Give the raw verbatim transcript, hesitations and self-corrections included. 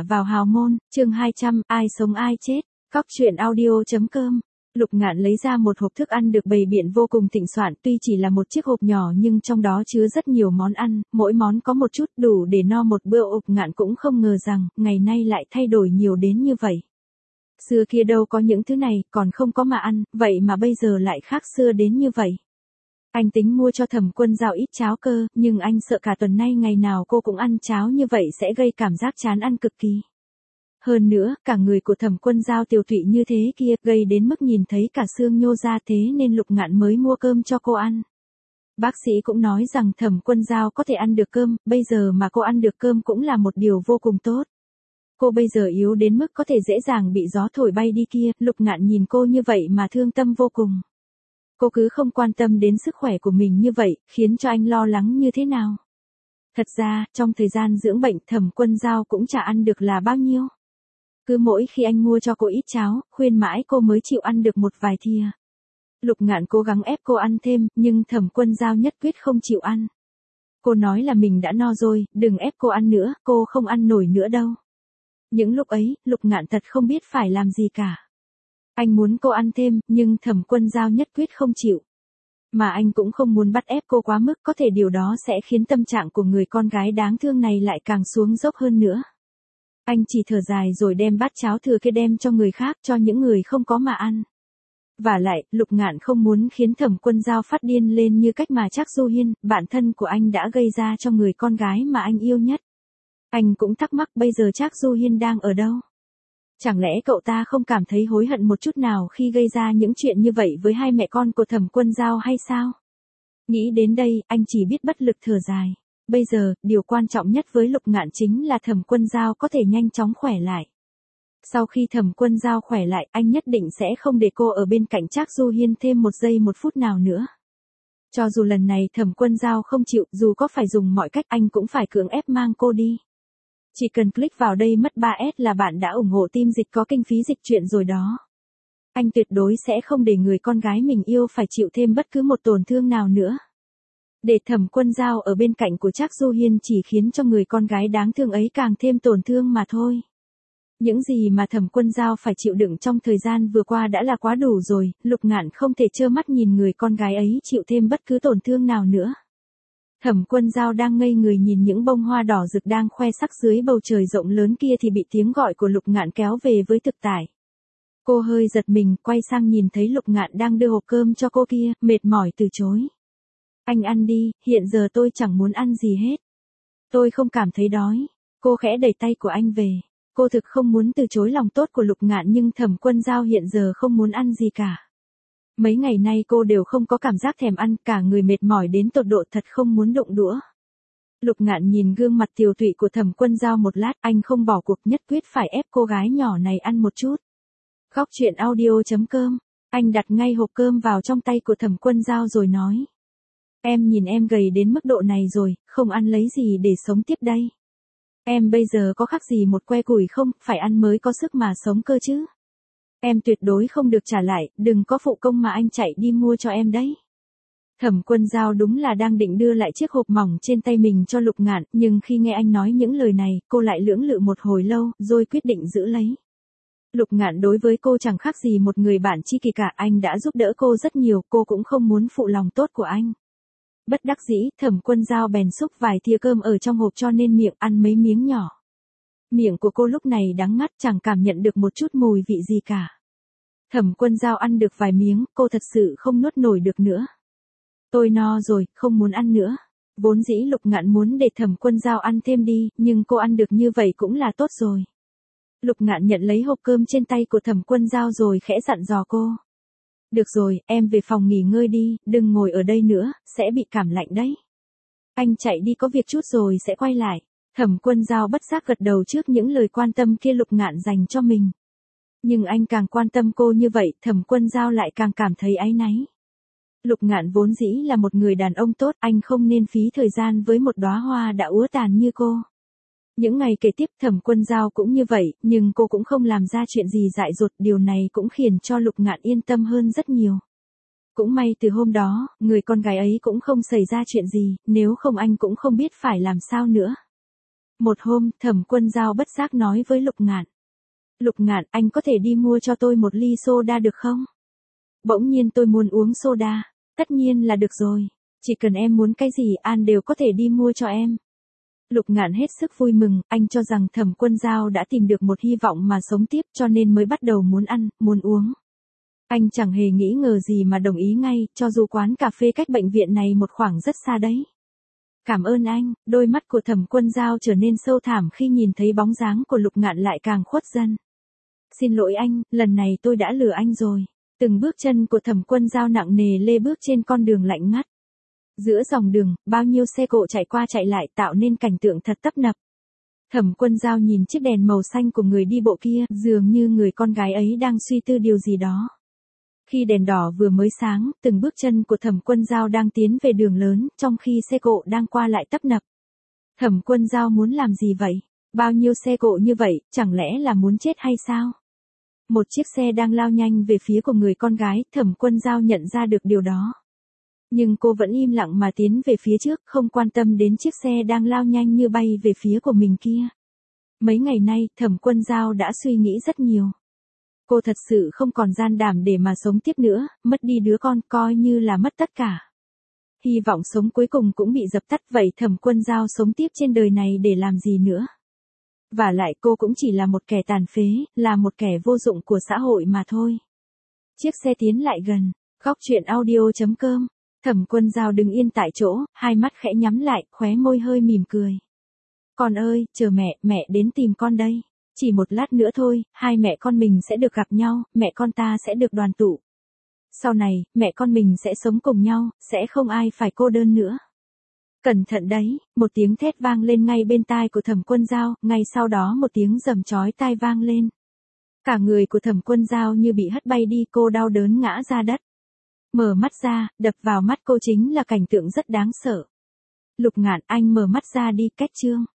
vào hào môn, chương hai trăm, ai sống ai chết, Cóc truyện audio.com. Lục Ngạn lấy ra một hộp thức ăn được bày biện vô cùng thịnh soạn, tuy chỉ là một chiếc hộp nhỏ nhưng trong đó chứa rất nhiều món ăn, mỗi món có một chút đủ để no một bữa. Lục Ngạn cũng không ngờ rằng, ngày nay lại thay đổi nhiều đến như vậy. Xưa kia đâu có những thứ này, còn không có mà ăn, vậy mà bây giờ lại khác xưa đến như vậy. Anh tính mua cho Thẩm Quân Dao ít cháo cơ, nhưng anh sợ cả tuần nay ngày nào cô cũng ăn cháo như vậy sẽ gây cảm giác chán ăn cực kỳ. Hơn nữa, cả người của Thẩm Quân Dao tiều tụy như thế kia, gây đến mức nhìn thấy cả xương nhô ra, thế nên Lục Ngạn mới mua cơm cho cô ăn. Bác sĩ cũng nói rằng Thẩm Quân Dao có thể ăn được cơm, bây giờ mà cô ăn được cơm cũng là một điều vô cùng tốt. Cô bây giờ yếu đến mức có thể dễ dàng bị gió thổi bay đi kia, Lục Ngạn nhìn cô như vậy mà thương tâm vô cùng. Cô cứ không quan tâm đến sức khỏe của mình như vậy, khiến cho anh lo lắng như thế nào. Thật ra, trong thời gian dưỡng bệnh Thẩm Quân Dao cũng chả ăn được là bao nhiêu. Cứ mỗi khi anh mua cho cô ít cháo, khuyên mãi cô mới chịu ăn được một vài thìa. Lục Ngạn cố gắng ép cô ăn thêm, nhưng Thẩm Quân Dao nhất quyết không chịu ăn. Cô nói là mình đã no rồi, đừng ép cô ăn nữa, cô không ăn nổi nữa đâu. Những lúc ấy, Lục Ngạn thật không biết phải làm gì cả. Anh muốn cô ăn thêm, nhưng Thẩm Quân Dao nhất quyết không chịu. Mà anh cũng không muốn bắt ép cô quá mức, có thể điều đó sẽ khiến tâm trạng của người con gái đáng thương này lại càng xuống dốc hơn nữa. Anh chỉ thở dài rồi đem bát cháo thừa kia đem cho người khác, cho những người không có mà ăn. Vả lại, Lục Ngạn không muốn khiến Thẩm Quân Dao phát điên lên như cách mà Trác Du Hiên, bạn thân của anh đã gây ra cho người con gái mà anh yêu nhất. Anh cũng thắc mắc bây giờ Trác Du Hiên đang ở đâu? Chẳng lẽ cậu ta không cảm thấy hối hận một chút nào khi gây ra những chuyện như vậy với hai mẹ con của Thẩm Quân Dao hay sao? Nghĩ đến đây, anh chỉ biết bất lực thở dài. Bây giờ, điều quan trọng nhất với Lục Ngạn chính là Thẩm Quân Dao có thể nhanh chóng khỏe lại. Sau khi Thẩm Quân Dao khỏe lại, anh nhất định sẽ không để cô ở bên cạnh Trác Du Hiên thêm một giây một phút nào nữa. Cho dù lần này Thẩm Quân Dao không chịu, dù có phải dùng mọi cách anh cũng phải cưỡng ép mang cô đi. Chỉ cần click vào đây mất ba S là bạn đã ủng hộ team dịch có kinh phí dịch truyện rồi đó. Anh tuyệt đối sẽ không để người con gái mình yêu phải chịu thêm bất cứ một tổn thương nào nữa. Để Thẩm Quân Dao ở bên cạnh của Trác Du Hiên chỉ khiến cho người con gái đáng thương ấy càng thêm tổn thương mà thôi. Những gì mà Thẩm Quân Dao phải chịu đựng trong thời gian vừa qua đã là quá đủ rồi, Lục Ngạn không thể trơ mắt nhìn người con gái ấy chịu thêm bất cứ tổn thương nào nữa. Thẩm Quân Dao đang ngây người nhìn những bông hoa đỏ rực đang khoe sắc dưới bầu trời rộng lớn kia thì bị tiếng gọi của Lục Ngạn kéo về với thực tại. Cô hơi giật mình, quay sang nhìn thấy Lục Ngạn đang đưa hộp cơm cho cô kia, mệt mỏi từ chối. Anh ăn đi, hiện giờ tôi chẳng muốn ăn gì hết. Tôi không cảm thấy đói. Cô khẽ đẩy tay của anh về. Cô thực không muốn từ chối lòng tốt của Lục Ngạn nhưng Thẩm Quân Dao hiện giờ không muốn ăn gì cả. Mấy ngày nay cô đều không có cảm giác thèm ăn, cả người mệt mỏi đến tột độ thật không muốn động đũa. Lục Ngạn nhìn gương mặt tiều tụy của Thẩm Quân Dao một lát, anh không bỏ cuộc, nhất quyết phải ép cô gái nhỏ này ăn một chút. Cóc truyện audio.com. Anh đặt ngay hộp cơm vào trong tay của Thẩm Quân Dao rồi nói. Em nhìn em gầy đến mức độ này rồi, không ăn lấy gì để sống tiếp đây. Em bây giờ có khác gì một que củi không, phải ăn mới có sức mà sống cơ chứ. Em tuyệt đối không được trả lại, đừng có phụ công mà anh chạy đi mua cho em đấy. Thẩm Quân Dao đúng là đang định đưa lại chiếc hộp mỏng trên tay mình cho Lục Ngạn, nhưng khi nghe anh nói những lời này, cô lại lưỡng lự một hồi lâu, rồi quyết định giữ lấy. Lục Ngạn đối với cô chẳng khác gì một người bạn tri kỷ cả, anh đã giúp đỡ cô rất nhiều, cô cũng không muốn phụ lòng tốt của anh. Bất đắc dĩ, Thẩm Quân Dao bèn xúc vài thìa cơm ở trong hộp cho nên miệng ăn mấy miếng nhỏ. Miệng của cô lúc này đắng ngắt, chẳng cảm nhận được một chút mùi vị gì cả. Thẩm Quân Dao ăn được vài miếng, cô thật sự không nuốt nổi được nữa. Tôi no rồi, không muốn ăn nữa. Vốn dĩ Lục Ngạn muốn để Thẩm Quân Dao ăn thêm đi, nhưng cô ăn được như vậy cũng là tốt rồi. Lục Ngạn nhận lấy hộp cơm trên tay của Thẩm Quân Dao rồi khẽ dặn dò cô. Được rồi, em về phòng nghỉ ngơi đi, đừng ngồi ở đây nữa, sẽ bị cảm lạnh đấy. Anh chạy đi có việc chút rồi sẽ quay lại. Thẩm Quân Dao bất giác gật đầu trước những lời quan tâm kia Lục Ngạn dành cho mình. Nhưng anh càng quan tâm cô như vậy, Thẩm Quân Dao lại càng cảm thấy áy náy. Lục Ngạn vốn dĩ là một người đàn ông tốt, anh không nên phí thời gian với một đóa hoa đã úa tàn như cô. Những ngày kế tiếp Thẩm Quân Dao cũng như vậy, nhưng cô cũng không làm ra chuyện gì dại dột, điều này cũng khiến cho Lục Ngạn yên tâm hơn rất nhiều. Cũng may từ hôm đó, người con gái ấy cũng không xảy ra chuyện gì, nếu không anh cũng không biết phải làm sao nữa. Một hôm, Thẩm Quân Dao bất giác nói với Lục Ngạn. Lục Ngạn, anh có thể đi mua cho tôi một ly soda được không? Bỗng nhiên tôi muốn uống soda. Tất nhiên là được rồi. Chỉ cần em muốn cái gì An đều có thể đi mua cho em. Lục Ngạn hết sức vui mừng, anh cho rằng Thẩm Quân Dao đã tìm được một hy vọng mà sống tiếp cho nên mới bắt đầu muốn ăn, muốn uống. Anh chẳng hề nghĩ ngờ gì mà đồng ý ngay, cho dù quán cà phê cách bệnh viện này một khoảng rất xa đấy. Cảm ơn anh, đôi mắt của Thẩm Quân Dao trở nên sâu thẳm khi nhìn thấy bóng dáng của Lục Ngạn lại càng khuất dần. Xin lỗi anh, lần này tôi đã lừa anh rồi. Từng bước chân của Thẩm Quân Dao nặng nề lê bước trên con đường lạnh ngắt. Giữa dòng đường, bao nhiêu xe cộ chạy qua chạy lại tạo nên cảnh tượng thật tấp nập. Thẩm Quân Dao nhìn chiếc đèn màu xanh của người đi bộ kia, dường như người con gái ấy đang suy tư điều gì đó. Khi đèn đỏ vừa mới sáng, từng bước chân của Thẩm Quân Dao đang tiến về đường lớn, trong khi xe cộ đang qua lại tấp nập. Thẩm Quân Dao muốn làm gì vậy? Bao nhiêu xe cộ như vậy, chẳng lẽ là muốn chết hay sao? Một chiếc xe đang lao nhanh về phía của người con gái, Thẩm Quân Dao nhận ra được điều đó. Nhưng cô vẫn im lặng mà tiến về phía trước, không quan tâm đến chiếc xe đang lao nhanh như bay về phía của mình kia. Mấy ngày nay, Thẩm Quân Dao đã suy nghĩ rất nhiều. Cô thật sự không còn gian đảm để mà sống tiếp nữa, mất đi đứa con coi như là mất tất cả. Hy vọng sống cuối cùng cũng bị dập tắt, vậy Thẩm Quân Dao sống tiếp trên đời này để làm gì nữa? Và lại cô cũng chỉ là một kẻ tàn phế, là một kẻ vô dụng của xã hội mà thôi. Chiếc xe tiến lại gần, góc truyện audio chấm com. Thẩm Quân Dao đứng yên tại chỗ, hai mắt khẽ nhắm lại, khóe môi hơi mỉm cười. Con ơi, chờ mẹ, mẹ đến tìm con đây. Chỉ một lát nữa thôi, hai mẹ con mình sẽ được gặp nhau, mẹ con ta sẽ được đoàn tụ. Sau này, mẹ con mình sẽ sống cùng nhau, sẽ không ai phải cô đơn nữa. Cẩn thận đấy, một tiếng thét vang lên ngay bên tai của Thẩm Quân Dao, ngay sau đó một tiếng rầm chói tai vang lên. Cả người của Thẩm Quân Dao như bị hất bay đi, cô đau đớn ngã ra đất. Mở mắt ra, đập vào mắt cô chính là cảnh tượng rất đáng sợ. Lục Ngạn, anh mở mắt ra đi, cách chương.